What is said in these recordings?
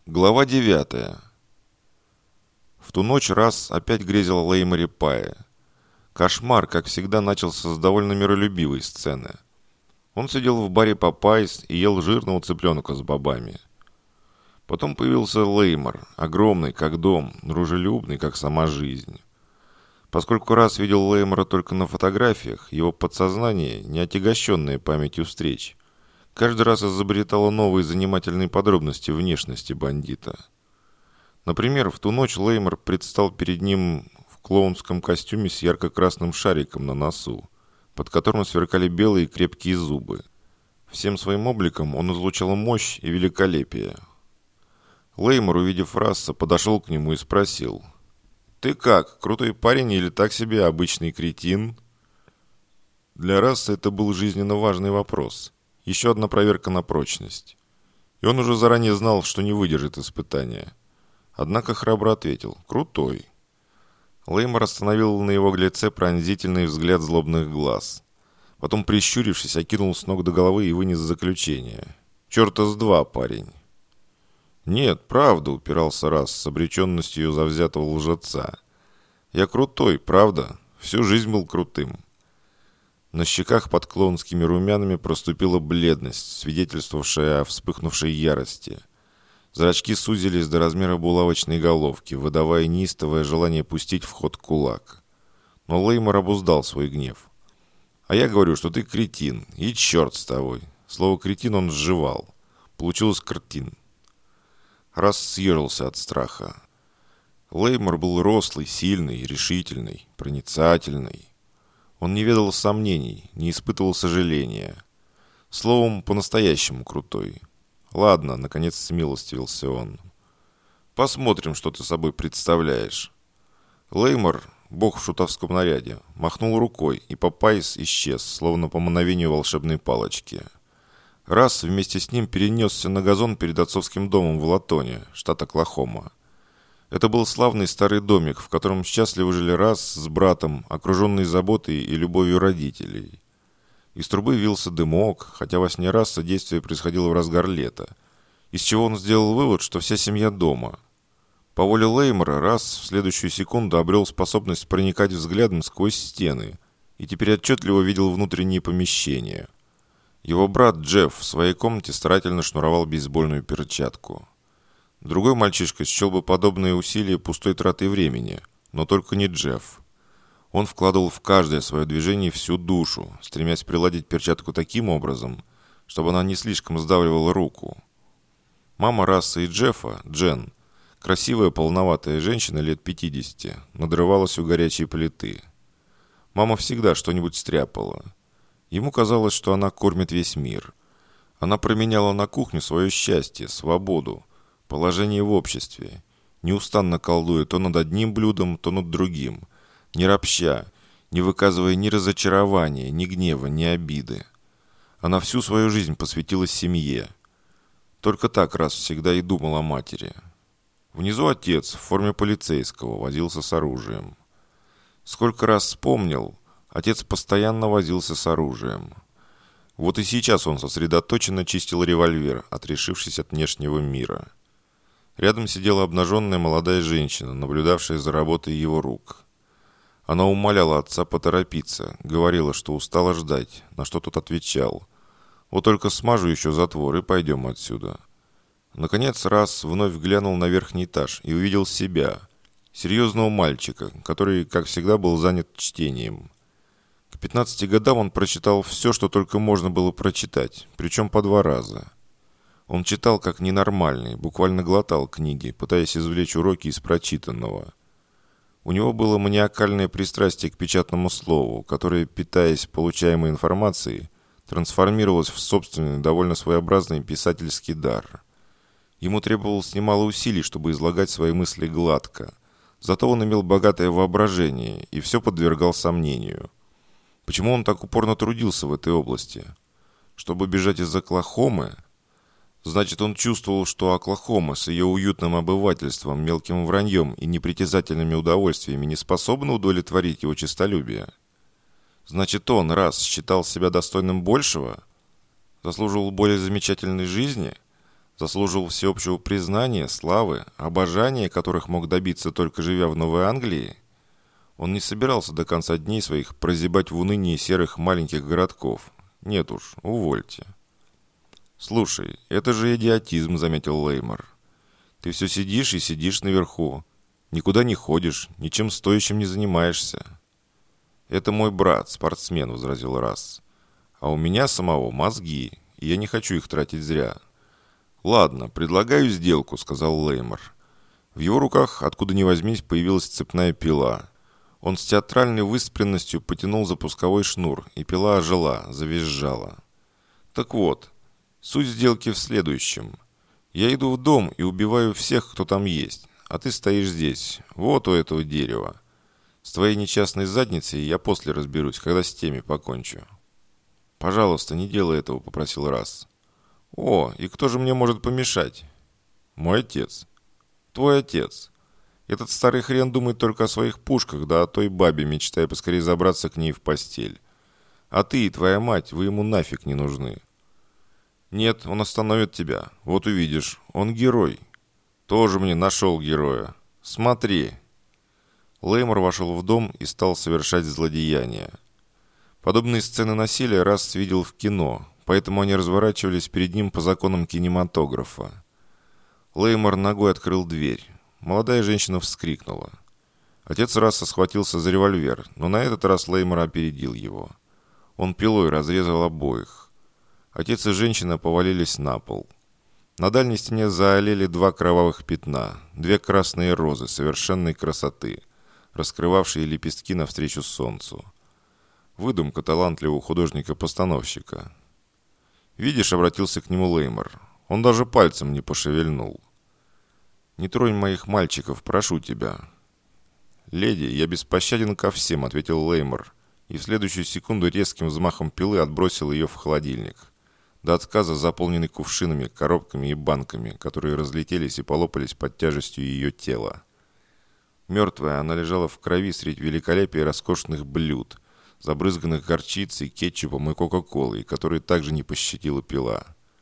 Глава 9. В ту ночь раз опять грезил о Лейморе Пае. Кошмар, как всегда, начался с довольно миролюбивой сцены. Он сидел в баре Попайс и ел жирного цыпленка с бобами. Потом появился Леймор, огромный, как дом, дружелюбный, как сама жизнь. Поскольку раз видел Леймора только на фотографиях, его подсознание, не отягощенное памятью встреч, каждый раз изобретало новые занимательные подробности внешности бандита. Например, в ту ночь Леймор предстал перед ним в клоунском костюме с ярко-красным шариком на носу, под которым сверкали белые крепкие зубы. Всем своим обликом он излучал мощь и великолепие. Леймор, увидев Расса, подошел к нему и спросил: «Ты как, крутой парень или так себе обычный кретин?» Для Расса это был жизненно важный вопрос. Еще одна проверка на прочность. И он уже заранее знал, что не выдержит испытания. Однако храбро ответил: «Крутой». Леймор остановил на его лице пронзительный взгляд злобных глаз. Потом, прищурившись, окинул с ног до головы и вынес заключение: «Черта с два, парень». «Нет, правда», — упирался Расс с обреченностью завзятого лжеца. «Я крутой, правда. Всю жизнь был крутым». На щеках под клоунскими румянами проступила бледность, свидетельствовавшая о вспыхнувшей ярости. Зрачки сузились до размера булавочной головки, выдавая неистовое желание пустить в ход кулак. Но Леймор обуздал свой гнев. «А я говорю, что ты кретин, и черт с тобой». Слово «кретин» он сживал. Получилось «картин». Раз съежился от страха. Леймор был рослый, сильный, решительный, проницательный. Он не ведал сомнений, не испытывал сожаления. Словом, по-настоящему крутой. «Ладно», — наконец смилостивился он. «Посмотрим, что ты собой представляешь». Леймор, бог в шутовском наряде, махнул рукой, и Попайс исчез, словно по мановению волшебной палочки. Расс вместе с ним перенесся на газон перед отцовским домом в Латоне, штат Оклахома. Это был славный старый домик, в котором счастливо жили Расс с братом, окруженный заботой и любовью родителей. Из трубы вился дымок, хотя во сне Расса действие происходило в разгар лета, из чего он сделал вывод, что вся семья дома. По воле Леймора Расс в следующую секунду обрел способность проникать взглядом сквозь стены и теперь отчетливо видел внутренние помещения. Его брат Джефф в своей комнате старательно шнуровал бейсбольную перчатку. Другой мальчишка счел бы подобные усилия пустой тратой времени, но только не Джефф. Он вкладывал в каждое свое движение всю душу, стремясь приладить перчатку таким образом, чтобы она не слишком сдавливала руку. Мама Расса и Джеффа, Джен, красивая полноватая женщина лет 50, надрывалась у горячей плиты. Мама всегда что-нибудь стряпала. Ему казалось, что она кормит весь мир. Она променяла на кухню свое счастье, свободу, положение в обществе, неустанно колдуя то над одним блюдом, то над другим, не ропща, не выказывая ни разочарования, ни гнева, ни обиды. Она всю свою жизнь посвятила семье. Только так раз всегда и думал о матери. Внизу отец в форме полицейского возился с оружием. Сколько раз вспомнил, отец постоянно возился с оружием. Вот и сейчас он сосредоточенно чистил револьвер, отрешившись от внешнего мира. Рядом сидела обнаженная молодая женщина, наблюдавшая за работой его рук. Она умоляла отца поторопиться, говорила, что устала ждать, на что тот отвечал: «Вот только смажу еще затвор и пойдем отсюда». Наконец Расс вновь глянул на верхний этаж и увидел себя, серьезного мальчика, который, как всегда, был занят чтением. К 15 годам он прочитал все, что только можно было прочитать, причем по 2 раза. Он читал как ненормальный, буквально глотал книги, пытаясь извлечь уроки из прочитанного. У него было маниакальное пристрастие к печатному слову, которое, питаясь получаемой информацией, трансформировалось в собственный, довольно своеобразный писательский дар. Ему требовалось немало усилий, чтобы излагать свои мысли гладко. Зато он имел богатое воображение и все подвергал сомнению. Почему он так упорно трудился в этой области? Чтобы бежать из Оклахомы? Значит, он чувствовал, что Оклахома с ее уютным обывательством, мелким враньем и непритязательными удовольствиями не способна удовлетворить его честолюбие. Значит, он, раз считал себя достойным большего, заслуживал более замечательной жизни, Заслужил всеобщего признания, славы, обожания, которых мог добиться только живя в Новой Англии? Он не собирался до конца дней своих прозябать в унынии серых маленьких городков. Нет уж, увольте. «Слушай, это же идиотизм», — заметил Леймор. «Ты все сидишь и сидишь наверху. Никуда не ходишь, ничем стоящим не занимаешься». «Это мой брат, спортсмен», — возразил Расс. «А у меня самого мозги, и я не хочу их тратить зря». «Ладно, предлагаю сделку», — сказал Леймор. В его руках, откуда ни возьмись, появилась цепная пила. Он с театральной выспренностью потянул за пусковой шнур, и пила ожила, завизжала. «Так вот, суть сделки в следующем. Я иду в дом и убиваю всех, кто там есть, а ты стоишь здесь, вот у этого дерева. С твоей несчастной задницей я после разберусь, когда с теми покончу». «Пожалуйста, не делай этого», — попросил Расс. «О, и кто же мне может помешать?» «Мой отец». «Твой отец. Этот старый хрен думает только о своих пушках, да о той бабе, мечтая поскорее забраться к ней в постель. А ты и твоя мать, вы ему нафиг не нужны». «Нет, он остановит тебя. Вот увидишь. Он герой». «Тоже мне нашел героя. Смотри». Леймор вошел в дом и стал совершать злодеяния. Подобные сцены насилия Расс видел в кино, поэтому они разворачивались перед ним по законам кинематографа. Леймор ногой открыл дверь. Молодая женщина вскрикнула. Отец Расса схватился за револьвер, но на этот раз Леймор опередил его. Он пилой разрезал обоих. Отец и женщина повалились на пол. На дальней стене заолели два кровавых пятна, две красные розы совершенной красоты, раскрывавшие лепестки навстречу солнцу. Выдумка талантливого художника-постановщика. «Видишь», — обратился к нему Леймор, — «он даже пальцем не пошевельнул». «Не тронь моих мальчиков, прошу тебя». «Леди, я беспощаден ко всем», — ответил Леймор, и в следующую секунду резким взмахом пилы отбросил ее в холодильник, до отказа заполненный кувшинами, коробками и банками, которые разлетелись и полопались под тяжестью ее тела. Мертвая, она лежала в крови среди великолепия роскошных блюд, забрызганных горчицей, кетчупом и кока-колой, которые также не пощадила пила.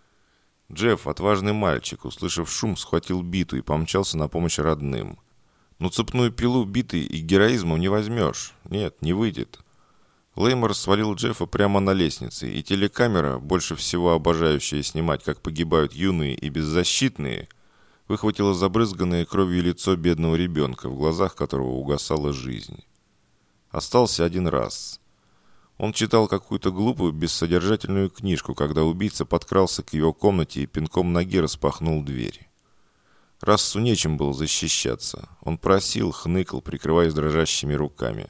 Джефф, отважный мальчик, услышав шум, схватил биту и помчался на помощь родным. Но цепную пилу битой и героизмом не возьмешь. Нет, не выйдет. Леймор свалил Джеффа прямо на лестнице, и телекамера, больше всего обожающая снимать, как погибают юные и беззащитные, выхватила забрызганное кровью лицо бедного ребенка, в глазах которого угасала жизнь. Остался один раз. Он читал какую-то глупую, бессодержательную книжку, когда убийца подкрался к его комнате и пинком ноги распахнул дверь. Рассу нечем было защищаться. Он просил, хныкал, прикрываясь дрожащими руками.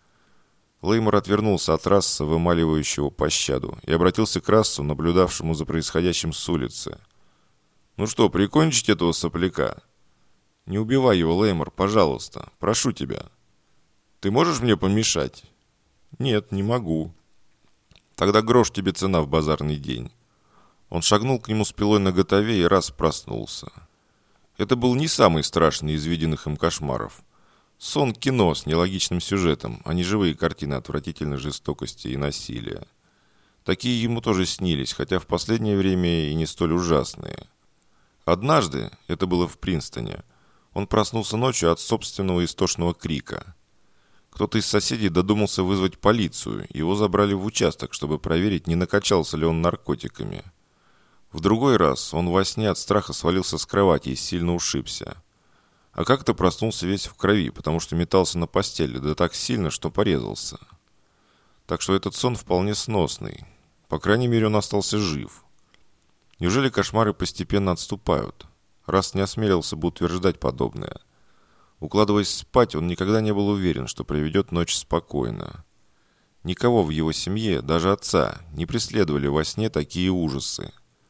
Леймор отвернулся от Расса, вымаливающего пощаду, и обратился к Рассу, наблюдавшему за происходящим с улицы. «Ну что, прикончить этого сопляка?» «Не убивай его, Леймор, пожалуйста. Прошу тебя». «Ты можешь мне помешать?» «Нет, не могу». «Тогда грош тебе цена в базарный день». Он шагнул к нему с пилой наготове и раз проснулся. Это был не самый страшный из виденных им кошмаров. Сон-кино с нелогичным сюжетом, а не живые картины отвратительной жестокости и насилия. Такие ему тоже снились, хотя в последнее время и не столь ужасные. Однажды, это было в Принстоне, он проснулся ночью от собственного истошного крика. Кто-то из соседей додумался вызвать полицию, его забрали в участок, чтобы проверить, не накачался ли он наркотиками. В другой раз он во сне от страха свалился с кровати и сильно ушибся. А как-то проснулся весь в крови, потому что метался на постели, да так сильно, что порезался. Так что этот сон вполне сносный. По крайней мере, он остался жив. Неужели кошмары постепенно отступают? Раз не осмелился бы утверждать подобное. Укладываясь спать, он никогда не был уверен, что проведет ночь спокойно. Никого в его семье, даже отца, не преследовали во сне такие ужасы.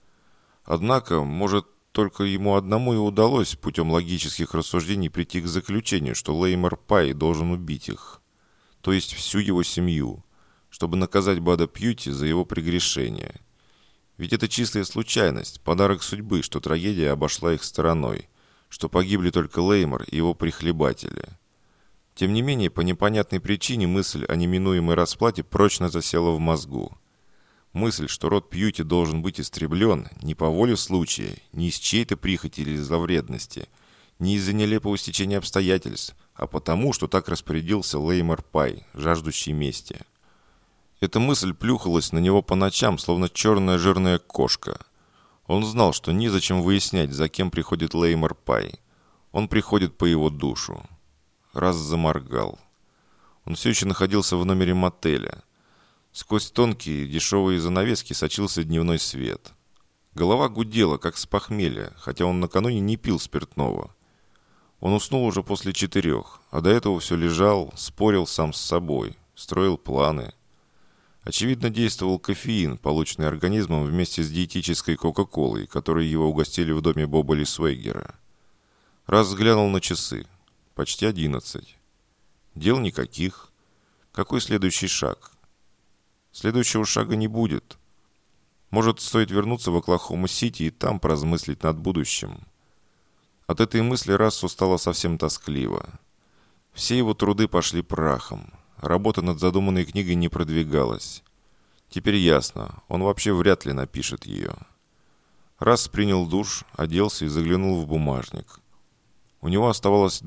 Однако, может, только ему одному и удалось путем логических рассуждений прийти к заключению, что Леймор Пай должен убить их, то есть всю его семью, чтобы наказать Бада Пьюти за его прегрешение. Ведь это чистая случайность, подарок судьбы, что трагедия обошла их стороной, что погибли только Леймор и его прихлебатели. Тем не менее, по непонятной причине мысль о неминуемой расплате прочно засела в мозгу. Мысль, что род Пьюти должен быть истреблен не по воле случая, не из чьей-то прихоти или зловредности, не из-за нелепого стечения обстоятельств, а потому, что так распорядился Леймор Пай, жаждущий мести. Эта мысль плюхалась на него по ночам, словно черная жирная кошка. Он знал, что незачем выяснять, за кем приходит Леймор Пай. Он приходит по его душу. Раз заморгал. Он все еще находился в номере мотеля. Сквозь тонкие дешевые занавески сочился дневной свет. Голова гудела, как с похмелья, хотя он накануне не пил спиртного. Он уснул уже после 4, а до этого все лежал, спорил сам с собой, строил планы. Очевидно, действовал кофеин, полученный организмом вместе с диетической кока-колой, которой его угостили в доме Боба Лисвейгера. Раз взглянул на часы. Почти 11. Дел никаких. Какой следующий шаг? Следующего шага не будет. Может, стоит вернуться в Оклахома-Сити и там поразмыслить над будущим. От этой мысли Рассу стало совсем тоскливо. Все его труды пошли прахом. Работа над задуманной книгой не продвигалась. Теперь ясно, он вообще вряд ли напишет ее. Расс принял душ, оделся и заглянул в бумажник. У него оставалось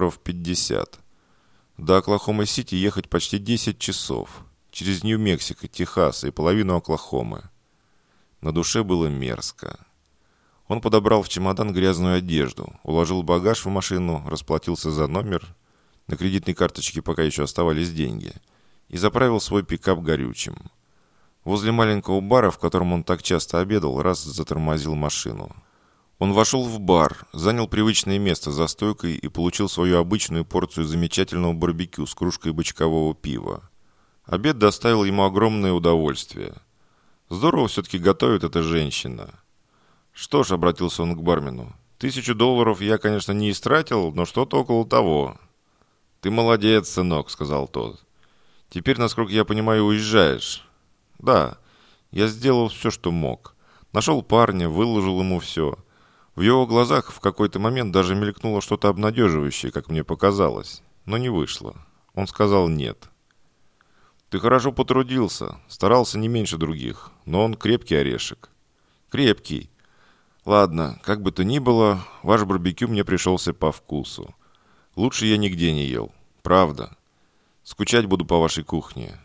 $50. До Оклахомы-Сити ехать почти 10 часов. Через Нью-Мексико, Техас и половину Оклахомы. На душе было мерзко. Он подобрал в чемодан грязную одежду, уложил багаж в машину, расплатился за номер, на кредитной карточке пока еще оставались деньги, и заправил свой пикап горючим. Возле маленького бара, в котором он так часто обедал, Расс затормозил машину. Он вошел в бар, занял привычное место за стойкой и получил свою обычную порцию замечательного барбекю с кружкой бочкового пива. Обед доставил ему огромное удовольствие. Здорово все-таки готовит эта женщина. Что ж, обратился он к бармену, $1000 я, конечно, не истратил, но что-то около того. Ты молодец, сынок, сказал тот. Теперь, насколько я понимаю, уезжаешь. Да, я сделал все, что мог. Нашел парня, выложил ему все. В его глазах в какой-то момент даже мелькнуло что-то обнадеживающее, как мне показалось, но не вышло. Он сказал нет. Ты хорошо потрудился, старался не меньше других, но он крепкий орешек. Крепкий. Ладно, как бы то ни было, ваш барбекю мне пришелся по вкусу. Лучше я нигде не ел. Правда. Скучать буду по вашей кухне.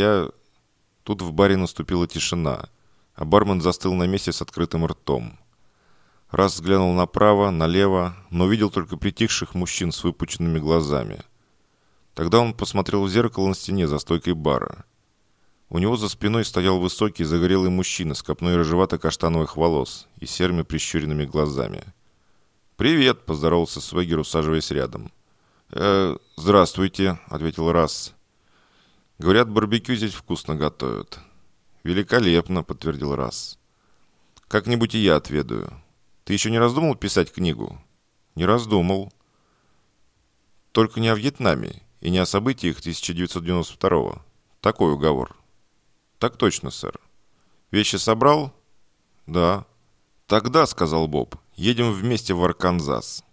Тут в баре наступила тишина, а бармен застыл на месте с открытым ртом. Раз взглянул направо, налево, но видел только притихших мужчин с выпученными глазами. Тогда он посмотрел в зеркало на стене за стойкой бара. У него за спиной стоял высокий загорелый мужчина с копной рыжевато-каштановых волос и серыми прищуренными глазами. «Привет!» – поздоровался Свегер, усаживаясь рядом. «Здравствуйте», – ответил Расс. «Говорят, барбекю здесь вкусно готовят». «Великолепно», – подтвердил Расс. «Как-нибудь и я отведаю. Ты еще не раздумал писать книгу?» «Не раздумал». «Только не о Вьетнаме и не о событиях 1992-го. Такой уговор». «Так точно, сэр». «Вещи собрал?» «Да». «Тогда», — сказал Боб, — «едем вместе в Арканзас».